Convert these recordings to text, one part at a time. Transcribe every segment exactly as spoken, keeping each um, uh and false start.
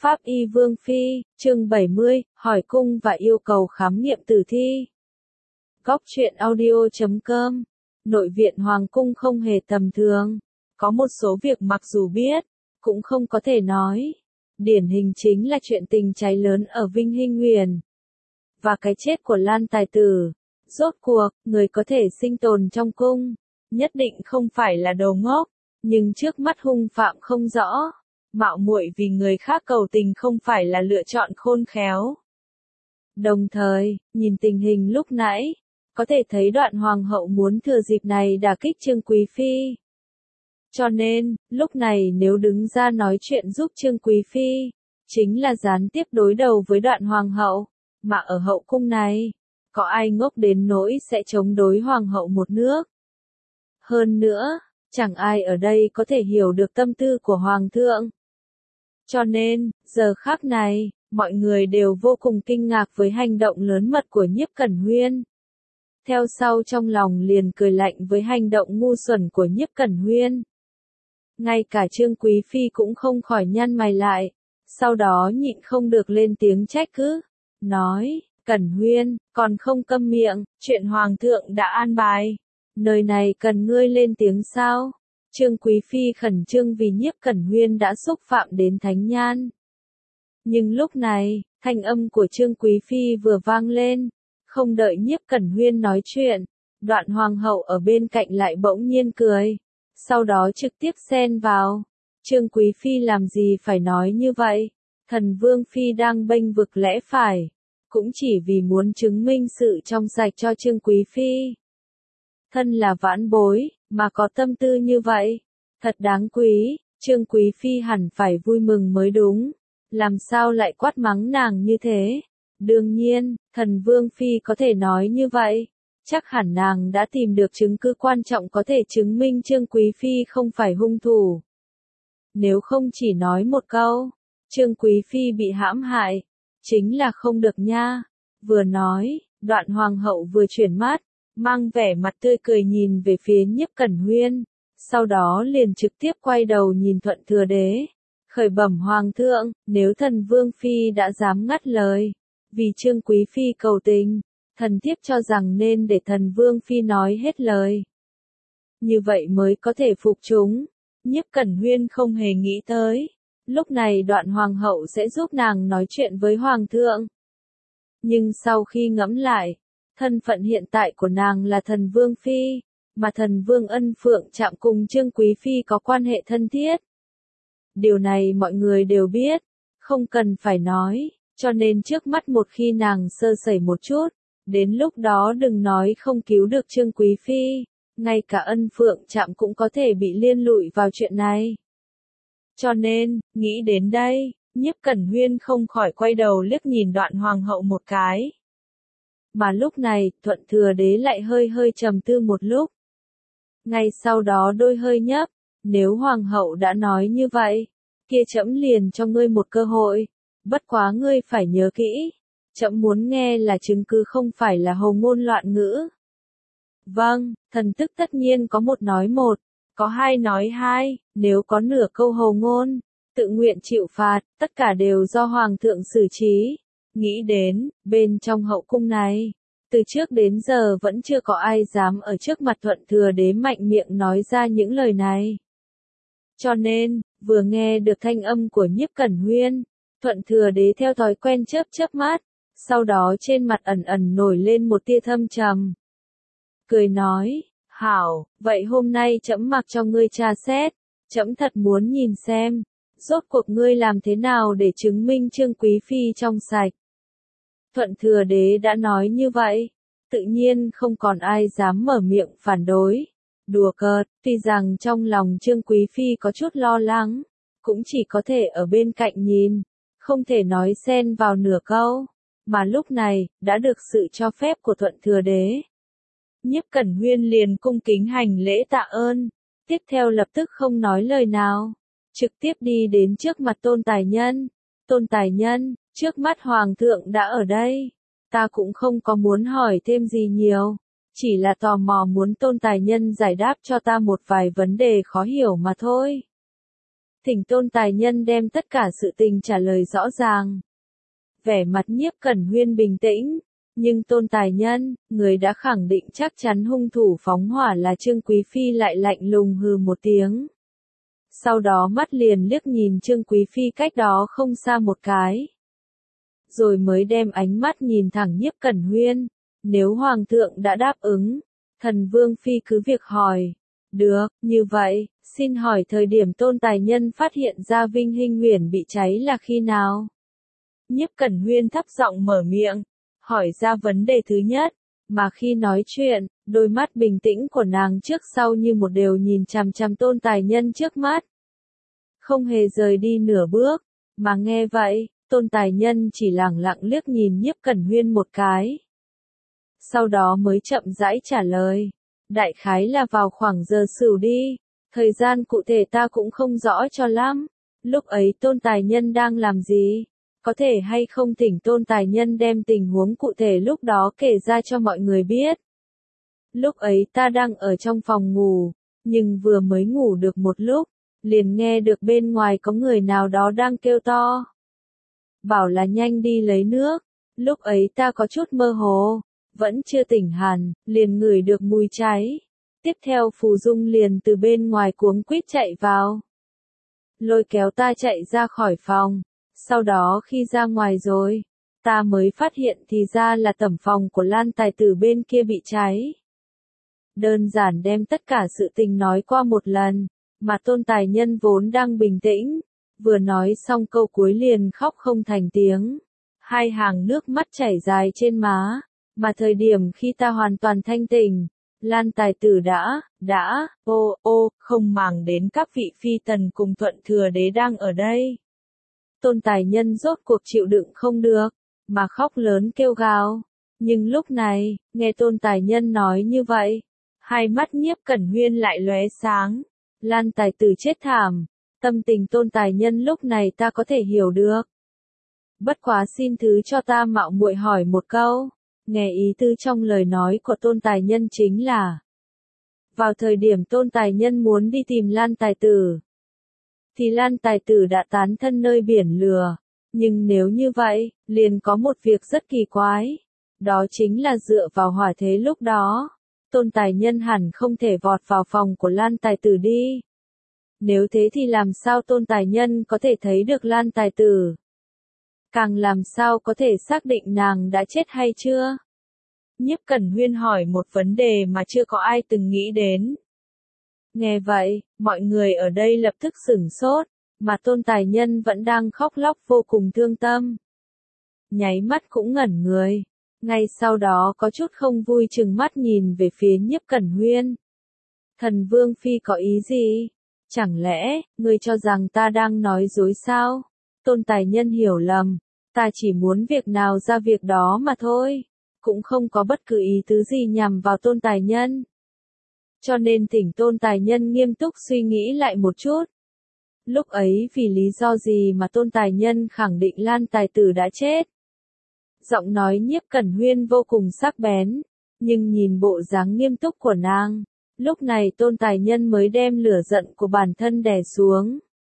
Pháp Y Vương Phi, chương bảy mươi, hỏi cung và yêu cầu khám nghiệm tử thi. Góc truyện audio chấm com. Nội viện Hoàng cung không hề tầm thường. Có một số việc mặc dù biết, cũng không có thể nói. Điển hình chính là chuyện tình cháy lớn ở Vinh Hinh Nguyền. Và cái chết của Lan Tài Tử. Rốt cuộc, người có thể sinh tồn trong cung, nhất định không phải là đồ ngốc, nhưng trước mắt hung phạm không rõ. Mạo muội vì người khác cầu tình không phải là lựa chọn khôn khéo. Đồng thời, nhìn tình hình lúc nãy, có thể thấy Đoạn Hoàng hậu muốn thừa dịp này đả kích Trương Quý Phi. Cho nên, lúc này nếu đứng ra nói chuyện giúp Trương Quý Phi, chính là gián tiếp đối đầu với Đoạn Hoàng hậu, mà ở hậu cung này, có ai ngốc đến nỗi sẽ chống đối Hoàng hậu một nước. Hơn nữa, chẳng ai ở đây có thể hiểu được tâm tư của Hoàng thượng. Cho nên, giờ khắc này, mọi người đều vô cùng kinh ngạc với hành động lớn mật của Nhiếp Cẩn Huyên. Theo sau trong lòng liền cười lạnh với hành động ngu xuẩn của Nhiếp Cẩn Huyên. Ngay cả Trương Quý Phi cũng không khỏi nhăn mày lại, sau đó nhịn không được lên tiếng trách cứ, nói, Cẩn Huyên, còn không câm miệng, chuyện Hoàng thượng đã an bài. Nơi này cần ngươi lên tiếng sao? Trương Quý Phi khẩn trương vì Nhiếp Cẩn Huyên đã xúc phạm đến thánh nhan. Nhưng lúc này, thanh âm của Trương Quý Phi vừa vang lên, không đợi Nhiếp Cẩn Huyên nói chuyện, Đoạn Hoàng hậu ở bên cạnh lại bỗng nhiên cười, sau đó trực tiếp xen vào. Trương Quý Phi làm gì phải nói như vậy? Thần Vương Phi đang bênh vực lẽ phải, cũng chỉ vì muốn chứng minh sự trong sạch cho Trương Quý Phi. Thân là vãn bối, mà có tâm tư như vậy, thật đáng quý, Trương Quý Phi hẳn phải vui mừng mới đúng, làm sao lại quát mắng nàng như thế? Đương nhiên, thần Vương Phi có thể nói như vậy, chắc hẳn nàng đã tìm được chứng cứ quan trọng có thể chứng minh Trương Quý Phi không phải hung thủ. Nếu không chỉ nói một câu, Trương Quý Phi bị hãm hại, chính là không được nha. Vừa nói, Đoạn Hoàng hậu vừa chuyển mắt, mang vẻ mặt tươi cười nhìn về phía Nhiếp Cẩn Huyên, sau đó liền trực tiếp quay đầu nhìn Thuận Thừa Đế, khởi bẩm Hoàng thượng, nếu thần Vương Phi đã dám ngắt lời, vì Trương Quý Phi cầu tình, thần thiếp cho rằng nên để thần Vương Phi nói hết lời. Như vậy mới có thể phục chúng. Nhiếp Cẩn Huyên không hề nghĩ tới, lúc này Đoạn Hoàng hậu sẽ giúp nàng nói chuyện với Hoàng thượng. Nhưng sau khi ngẫm lại, thân phận hiện tại của nàng là thần Vương Phi, mà thần Vương Ân Phượng Trạm cùng Trương Quý Phi có quan hệ thân thiết. Điều này mọi người đều biết, không cần phải nói, cho nên trước mắt một khi nàng sơ sẩy một chút, đến lúc đó đừng nói không cứu được Trương Quý Phi, ngay cả Ân Phượng Trạm cũng có thể bị liên lụy vào chuyện này. Cho nên, nghĩ đến đây, Nhiếp Cẩn Huyên không khỏi quay đầu liếc nhìn Đoạn Hoàng hậu một cái. Mà lúc này, Thuận Thừa Đế lại hơi hơi trầm tư một lúc. Ngay sau đó đôi hơi nhấp, nếu Hoàng hậu đã nói như vậy, kia trẫm liền cho ngươi một cơ hội, bất quá ngươi phải nhớ kỹ, trẫm muốn nghe là chứng cứ không phải là hồ ngôn loạn ngữ. Vâng, thần tức tất nhiên có một nói một, có hai nói hai, nếu có nửa câu hồ ngôn, tự nguyện chịu phạt, tất cả đều do Hoàng thượng xử trí. Nghĩ đến, bên trong hậu cung này, từ trước đến giờ vẫn chưa có ai dám ở trước mặt Thuận Thừa Đế mạnh miệng nói ra những lời này. Cho nên, vừa nghe được thanh âm của Nhiếp Cẩn Huyên, Thuận Thừa Đế theo thói quen chớp chớp mắt, sau đó trên mặt ẩn ẩn nổi lên một tia thâm trầm. Cười nói, hảo, vậy hôm nay trẫm mặc cho ngươi tra xét, trẫm thật muốn nhìn xem, rốt cuộc ngươi làm thế nào để chứng minh Trương Quý Phi trong sạch. Thuận Thừa Đế đã nói như vậy, tự nhiên không còn ai dám mở miệng phản đối. Đùa cợt, tuy rằng trong lòng Trương Quý Phi có chút lo lắng, cũng chỉ có thể ở bên cạnh nhìn, không thể nói xen vào nửa câu, mà lúc này, đã được sự cho phép của Thuận Thừa Đế. Nhiếp Cẩn Huyên liền cung kính hành lễ tạ ơn, tiếp theo lập tức không nói lời nào, trực tiếp đi đến trước mặt Tôn Tài Nhân. Tôn Tài Nhân, trước mắt Hoàng thượng đã ở đây, ta cũng không có muốn hỏi thêm gì nhiều, chỉ là tò mò muốn Tôn Tài Nhân giải đáp cho ta một vài vấn đề khó hiểu mà thôi. thỉnh Tôn Tài Nhân đem tất cả sự tình trả lời rõ ràng. Vẻ mặt Nhiếp Cẩn Huyên bình tĩnh, nhưng Tôn Tài Nhân, người đã khẳng định chắc chắn hung thủ phóng hỏa là Trương Quý Phi lại lạnh lùng hừ một tiếng. Sau đó mắt liền liếc nhìn Trương Quý Phi cách đó không xa một cái. Rồi mới đem ánh mắt nhìn thẳng Nhiếp Cẩn Huyên. Nếu Hoàng thượng đã đáp ứng, Thần Vương Phi cứ việc hỏi. Được, như vậy, xin hỏi thời điểm Tôn Tài Nhân phát hiện ra Vinh Hinh Huyền bị cháy là khi nào? Nhiếp Cẩn Huyên thấp giọng mở miệng, hỏi ra vấn đề thứ nhất, mà khi nói chuyện, đôi mắt bình tĩnh của nàng trước sau như một đều nhìn chằm chằm Tôn Tài Nhân trước mắt. Không hề rời đi nửa bước, mà nghe vậy, Tôn Tài Nhân chỉ lẳng lặng liếc nhìn Nhiếp Cẩn Huyên một cái. Sau đó mới chậm rãi trả lời, đại khái là vào khoảng giờ sửu đi, thời gian cụ thể ta cũng không rõ cho lắm, lúc ấy Tôn Tài Nhân đang làm gì, có thể hay không thỉnh Tôn Tài Nhân đem tình huống cụ thể lúc đó kể ra cho mọi người biết. Lúc ấy ta đang ở trong phòng ngủ, nhưng vừa mới ngủ được một lúc, liền nghe được bên ngoài có người nào đó đang kêu to. Bảo là nhanh đi lấy nước, lúc ấy ta có chút mơ hồ, vẫn chưa tỉnh hẳn, liền ngửi được mùi cháy. Tiếp theo Phù Dung liền từ bên ngoài cuống quýt chạy vào. Lôi kéo ta chạy ra khỏi phòng, sau đó khi ra ngoài rồi, ta mới phát hiện thì ra là tẩm phòng của Lan Tài Tử bên kia bị cháy. Đơn giản đem tất cả sự tình nói qua một lần, mà Tôn Tài Nhân vốn đang bình tĩnh, vừa nói xong câu cuối liền khóc không thành tiếng. Hai hàng nước mắt chảy dài trên má, mà thời điểm khi ta hoàn toàn thanh tỉnh, Lan Tài Tử đã, đã, ô, ô, không màng đến các vị phi tần cùng Thuận Thừa Đế đang ở đây. Tôn Tài Nhân rốt cuộc chịu đựng không được, mà khóc lớn kêu gào. Nhưng lúc này, nghe Tôn Tài Nhân nói như vậy, hai mắt Nhiếp Cẩn Huyên lại lóe sáng. Lan Tài Tử chết thảm, tâm tình Tôn Tài Nhân lúc này ta có thể hiểu được. Bất quá xin thứ cho ta mạo muội hỏi một câu, nghe ý tư trong lời nói của Tôn Tài Nhân chính là, vào thời điểm Tôn Tài Nhân muốn đi tìm Lan Tài Tử, thì Lan Tài Tử đã tán thân nơi biển lửa, nhưng nếu như vậy, liền có một việc rất kỳ quái, đó chính là dựa vào hỏa thế lúc đó, Tôn Tài Nhân hẳn không thể vọt vào phòng của Lan Tài Tử đi. Nếu thế thì làm sao Tôn Tài Nhân có thể thấy được Lan Tài Tử? Càng làm sao có thể xác định nàng đã chết hay chưa? Nhiếp Cẩn Huyên hỏi một vấn đề mà chưa có ai từng nghĩ đến. Nghe vậy, mọi người ở đây lập tức sửng sốt, mà Tôn Tài Nhân vẫn đang khóc lóc vô cùng thương tâm. Nháy mắt cũng ngẩn người, ngay sau đó có chút không vui chừng mắt nhìn về phía Nhiếp Cẩn Huyên. Thần Vương Phi có ý gì? Chẳng lẽ, ngươi cho rằng ta đang nói dối sao? Tôn Tài Nhân hiểu lầm, ta chỉ muốn việc nào ra việc đó mà thôi, cũng không có bất cứ ý tứ gì nhằm vào Tôn Tài Nhân. Cho nên thỉnh Tôn Tài Nhân nghiêm túc suy nghĩ lại một chút. Lúc ấy vì lý do gì mà Tôn Tài Nhân khẳng định Lan Tài Tử đã chết? Giọng nói Nhiếp Cẩn Huyên vô cùng sắc bén, nhưng nhìn bộ dáng nghiêm túc của nàng, lúc này Tôn Tài Nhân mới đem lửa giận của bản thân đè xuống.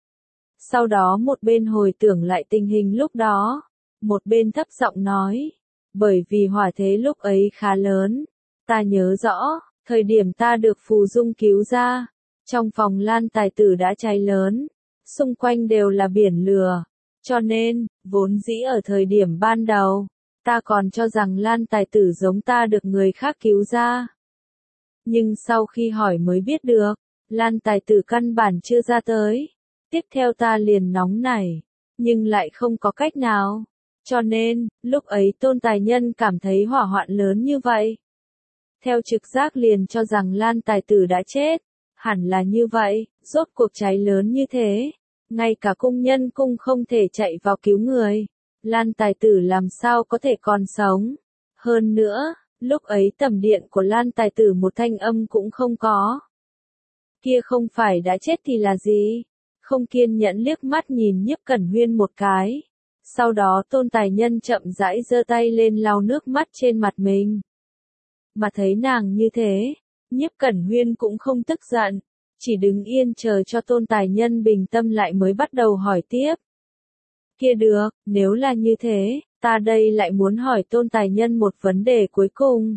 Sau đó một bên hồi tưởng lại tình hình lúc đó, một bên thấp giọng nói, bởi vì hỏa thế lúc ấy khá lớn, ta nhớ rõ, thời điểm ta được Phù Dung cứu ra, trong phòng Lan Tài Tử đã cháy lớn, xung quanh đều là biển lửa, cho nên, vốn dĩ ở thời điểm ban đầu, ta còn cho rằng Lan Tài Tử giống ta được người khác cứu ra. Nhưng sau khi hỏi mới biết được, Lan Tài Tử căn bản chưa ra tới. Tiếp theo ta liền nóng nảy, nhưng lại không có cách nào. Cho nên, lúc ấy Tôn Tài Nhân cảm thấy hỏa hoạn lớn như vậy. Theo trực giác liền cho rằng Lan Tài Tử đã chết. Hẳn là như vậy, rốt cuộc cháy lớn như thế. Ngay cả cung nhân cung không thể chạy vào cứu người. Lan Tài Tử làm sao có thể còn sống. Hơn nữa, lúc ấy tầm điện của Lan Tài Tử một thanh âm cũng không có. Kia không phải đã chết thì là gì? Không kiên nhẫn liếc mắt nhìn Nhiếp Cẩn Huyên một cái. Sau đó Tôn Tài Nhân chậm rãi giơ tay lên lau nước mắt trên mặt mình. Mà thấy nàng như thế, Nhiếp Cẩn Huyên cũng không tức giận, chỉ đứng yên chờ cho Tôn Tài Nhân bình tâm lại mới bắt đầu hỏi tiếp. Kia được, nếu là như thế, ta đây lại muốn hỏi Tôn Tài Nhân một vấn đề cuối cùng.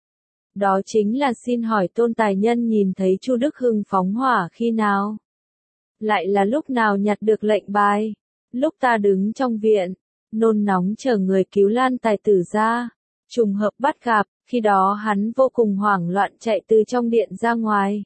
Đó chính là xin hỏi Tôn Tài Nhân nhìn thấy Chu Đức Hưng phóng hỏa khi nào? Lại là lúc nào nhặt được lệnh bài? Lúc ta đứng trong viện, nôn nóng chờ người cứu Lan Tài tử ra, trùng hợp bắt gặp, khi đó hắn vô cùng hoảng loạn chạy từ trong điện ra ngoài.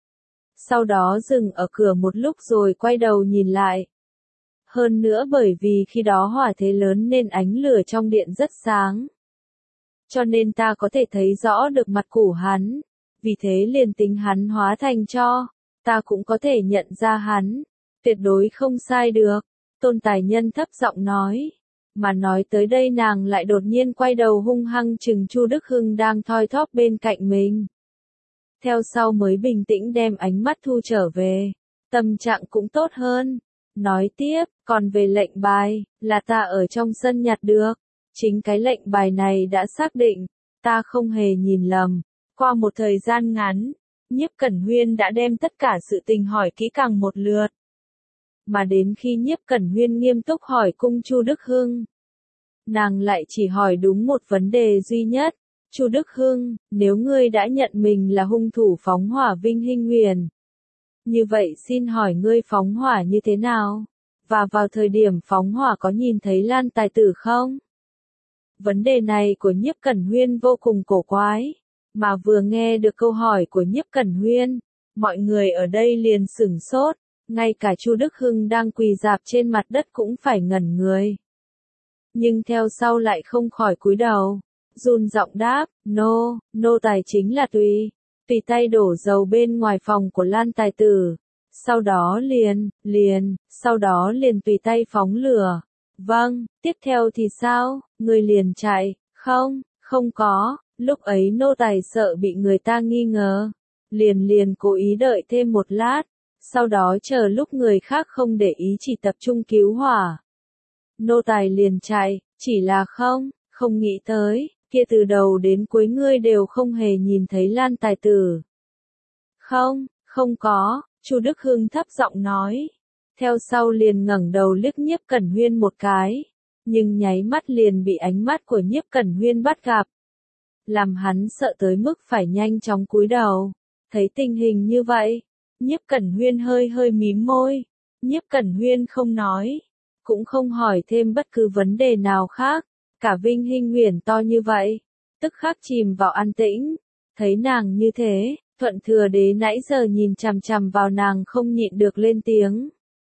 Sau đó dừng ở cửa một lúc rồi quay đầu nhìn lại. Hơn nữa bởi vì khi đó hỏa thế lớn nên ánh lửa trong điện rất sáng. Cho nên ta có thể thấy rõ được mặt của hắn. Vì thế liền tính hắn hóa thành tro, ta cũng có thể nhận ra hắn. Tuyệt đối không sai được. Tôn Tài Nhân thấp giọng nói. Mà nói tới đây nàng lại đột nhiên quay đầu hung hăng chừng Chu Đức Hưng đang thoi thóp bên cạnh mình. Theo sau mới bình tĩnh đem ánh mắt thu trở về. Tâm trạng cũng tốt hơn. Nói tiếp, còn về lệnh bài, là ta ở trong sân nhặt được. Chính cái lệnh bài này đã xác định, ta không hề nhìn lầm. Qua một thời gian ngắn, Nhiếp Cẩn Huyên đã đem tất cả sự tình hỏi kỹ càng một lượt. Mà đến khi Nhiếp Cẩn Huyên nghiêm túc hỏi cung Chu Đức Hưng, nàng lại chỉ hỏi đúng một vấn đề duy nhất. Chu Đức Hưng, nếu ngươi đã nhận mình là hung thủ phóng hỏa Vinh Hinh Nguyền, như vậy xin hỏi ngươi phóng hỏa như thế nào? Và vào thời điểm phóng hỏa có nhìn thấy Lan Tài tử không? Vấn đề này của Nhiếp Cẩn Huyên vô cùng cổ quái. Mà vừa nghe được câu hỏi của Nhiếp Cẩn Huyên, mọi người ở đây liền sửng sốt. Ngay cả Chu Đức Hưng đang quỳ rạp trên mặt đất cũng phải ngẩn người. Nhưng theo sau lại không khỏi cúi đầu. Run giọng đáp, nô, nô tài chính là tùy. Tùy tay đổ dầu bên ngoài phòng của Lan Tài tử. Sau đó liền, liền, sau đó liền tùy tay phóng lửa. Vâng, tiếp theo thì sao, người liền chạy, không, không có, lúc ấy nô tài sợ bị người ta nghi ngờ. Liền liền cố ý đợi thêm một lát, sau đó chờ lúc người khác không để ý chỉ tập trung cứu hỏa. Nô tài liền chạy, chỉ là không, không nghĩ tới, kia từ đầu đến cuối ngươi đều không hề nhìn thấy Lan Tài tử. Không, không có, Chu Đức Hưng thấp giọng nói. Theo sau liền ngẩng đầu liếc Nhiếp Cẩn Huyên một cái, nhưng nháy mắt liền bị ánh mắt của Nhiếp Cẩn Huyên bắt gặp. Làm hắn sợ tới mức phải nhanh chóng cúi đầu. Thấy tình hình như vậy, Nhiếp Cẩn Huyên hơi hơi mím môi. Nhiếp Cẩn Huyên không nói, cũng không hỏi thêm bất cứ vấn đề nào khác. Cả Vinh Hinh Nguyền to như vậy, tức khắc chìm vào an tĩnh. Thấy nàng như thế, Thuận Thừa Đế nãy giờ nhìn chằm chằm vào nàng không nhịn được lên tiếng.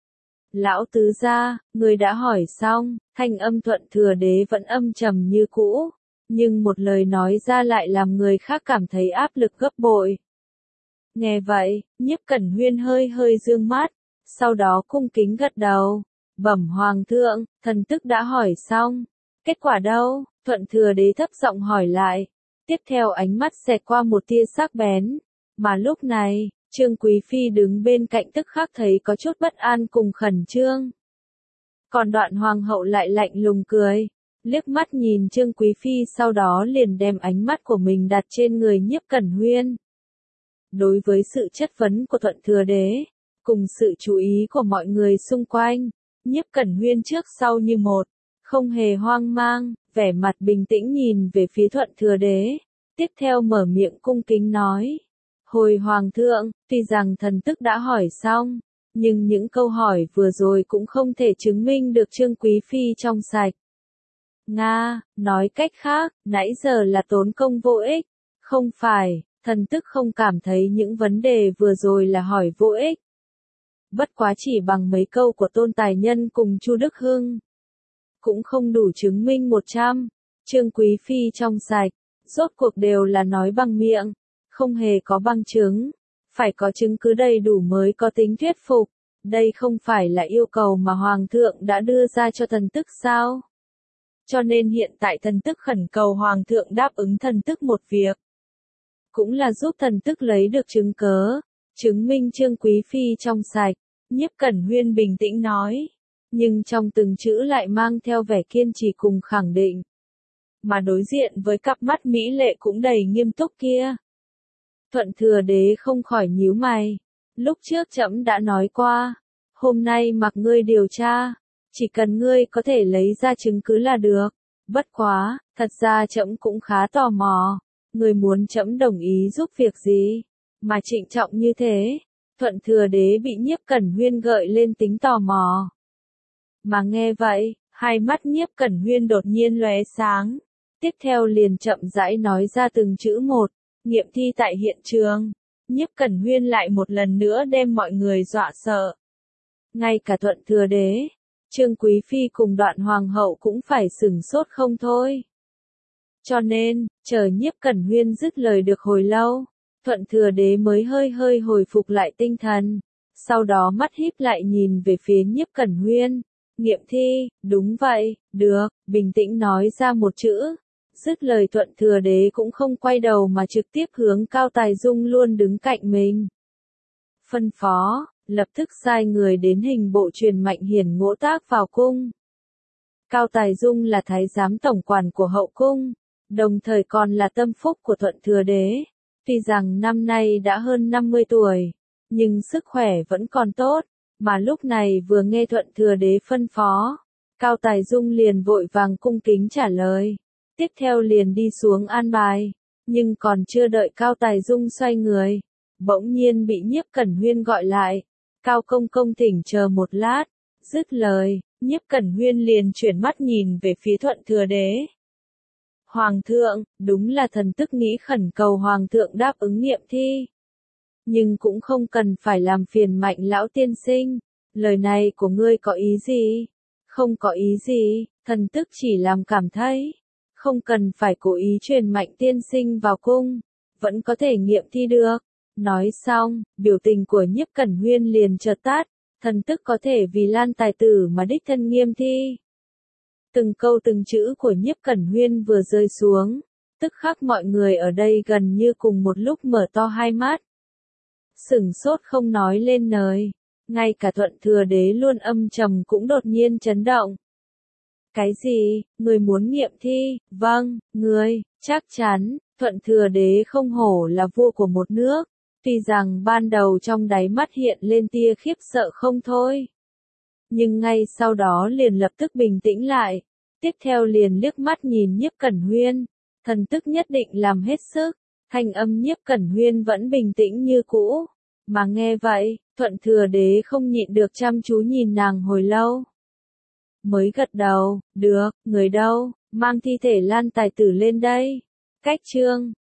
Lão tứ gia, người đã hỏi xong, thanh âm Thuận Thừa Đế vẫn âm trầm như cũ, nhưng một lời nói ra lại làm người khác cảm thấy áp lực gấp bội. Nghe vậy, Nhiếp Cẩn Huyên hơi hơi dương mắt, sau đó cung kính gật đầu. Bẩm Hoàng thượng, thần tức đã hỏi xong. Kết quả đâu? Thuận Thừa Đế thấp giọng hỏi lại. Tiếp theo ánh mắt xẹt qua một tia sắc bén. Mà lúc này, Trương Quý Phi đứng bên cạnh tức khắc thấy có chút bất an cùng khẩn trương. Còn Đoạn Hoàng hậu lại lạnh lùng cười, liếc mắt nhìn Trương Quý Phi sau đó liền đem ánh mắt của mình đặt trên người Nhiếp Cẩn Huyên. Đối với sự chất vấn của Thuận Thừa Đế, cùng sự chú ý của mọi người xung quanh, Nhiếp Cẩn Huyên trước sau như một, không hề hoang mang, vẻ mặt bình tĩnh nhìn về phía Thuận Thừa Đế, tiếp theo mở miệng cung kính nói. Hồi Hoàng thượng, tuy rằng thần tức đã hỏi xong, nhưng những câu hỏi vừa rồi cũng không thể chứng minh được Trương Quý Phi trong sạch. Nga, nói cách khác, nãy giờ là tốn công vô ích, không phải, thần tức không cảm thấy những vấn đề vừa rồi là hỏi vô ích. Bất quá chỉ bằng mấy câu của Tôn Tài Nhân cùng Chu Đức Hưng, cũng không đủ chứng minh một trăm, Trương Quý Phi trong sạch, rốt cuộc đều là nói bằng miệng, không hề có bằng chứng, phải có chứng cứ đầy đủ mới có tính thuyết phục, đây không phải là yêu cầu mà Hoàng thượng đã đưa ra cho thần tức sao? Cho nên hiện tại thần tức khẩn cầu Hoàng thượng đáp ứng thần tức một việc, cũng là giúp thần tức lấy được chứng cớ, chứng minh Trương Quý Phi trong sạch. Nhiếp Cẩn Huyên bình tĩnh nói, nhưng trong từng chữ lại mang theo vẻ kiên trì cùng khẳng định. Mà đối diện với cặp mắt mỹ lệ cũng đầy nghiêm túc kia, Thuận Thừa Đế không khỏi nhíu mày, lúc trước trẫm đã nói qua, hôm nay mặc ngươi điều tra, chỉ cần ngươi có thể lấy ra chứng cứ là được. Bất quá, thật ra trẫm cũng khá tò mò, ngươi muốn trẫm đồng ý giúp việc gì, mà trịnh trọng như thế. Thuận Thừa Đế bị Nhiếp Cẩn Huyên gợi lên tính tò mò. Mà nghe vậy, hai mắt Nhiếp Cẩn Huyên đột nhiên lóe sáng, tiếp theo liền chậm rãi nói ra từng chữ một, nghiệm thi tại hiện trường. Nhiếp Cẩn Huyên lại một lần nữa đem mọi người dọa sợ. Ngay cả Thuận Thừa Đế, Trương Quý Phi cùng Đoạn Hoàng hậu cũng phải sửng sốt không thôi. Cho nên, chờ Nhiếp Cẩn Huyên dứt lời được hồi lâu, Thuận Thừa Đế mới hơi hơi hồi phục lại tinh thần, sau đó mắt híp lại nhìn về phía Nhiếp Cẩn Huyên. Nghiệm thi, đúng vậy, được, bình tĩnh nói ra một chữ. Dứt lời Thuận Thừa Đế cũng không quay đầu mà trực tiếp hướng Cao Tài Dung luôn đứng cạnh mình. Phân phó, lập tức sai người đến hình bộ truyền Mạnh Hiển ngỗ tác vào cung. Cao Tài Dung là thái giám tổng quản của hậu cung, đồng thời còn là tâm phúc của Thuận Thừa Đế. Tuy rằng năm nay đã hơn năm mươi tuổi, nhưng sức khỏe vẫn còn tốt, mà lúc này vừa nghe Thuận Thừa Đế phân phó, Cao Tài Dung liền vội vàng cung kính trả lời. Tiếp theo liền đi xuống an bài, nhưng còn chưa đợi Cao Tài Dung xoay người, bỗng nhiên bị Nhiếp Cẩn Huyên gọi lại. Cao công công thỉnh chờ một lát. Dứt lời, Nhiếp Cẩn Huyên liền chuyển mắt nhìn về phía Thuận Thừa Đế. Hoàng thượng, đúng là thần tức nghĩ khẩn cầu Hoàng thượng đáp ứng nghiệm thi. Nhưng cũng không cần phải làm phiền Mạnh lão tiên sinh. Lời này của ngươi có ý gì? Không có ý gì, thần tức chỉ làm cảm thấy. Không cần phải cố ý truyền Mạnh tiên sinh vào cung, vẫn có thể nghiệm thi được. Nói xong, biểu tình của Nhiếp Cẩn Huyên liền chợt tắt, thần tức có thể vì Lan tài tử mà đích thân nghiêm thi. Từng câu từng chữ của Nhiếp Cẩn Huyên vừa rơi xuống, tức khắc mọi người ở đây gần như cùng một lúc mở to hai mắt. Sửng sốt không nói lên lời, ngay cả Thuận Thừa Đế luôn âm trầm cũng đột nhiên chấn động. Cái gì, người muốn nghiệm thi? Vâng, người, chắc chắn. Thuận Thừa Đế không hổ là vua của một nước, tuy rằng ban đầu trong đáy mắt hiện lên tia khiếp sợ không thôi. Nhưng ngay sau đó liền lập tức bình tĩnh lại, tiếp theo liền liếc mắt nhìn Nhiếp Cẩn Huyên, thần tức nhất định làm hết sức. Thanh âm Nhiếp Cẩn Huyên vẫn bình tĩnh như cũ, mà nghe vậy, Thuận Thừa Đế không nhịn được chăm chú nhìn nàng hồi lâu. Mới gật đầu, được, người đâu, mang thi thể Lan tài tử lên đây. Cách chương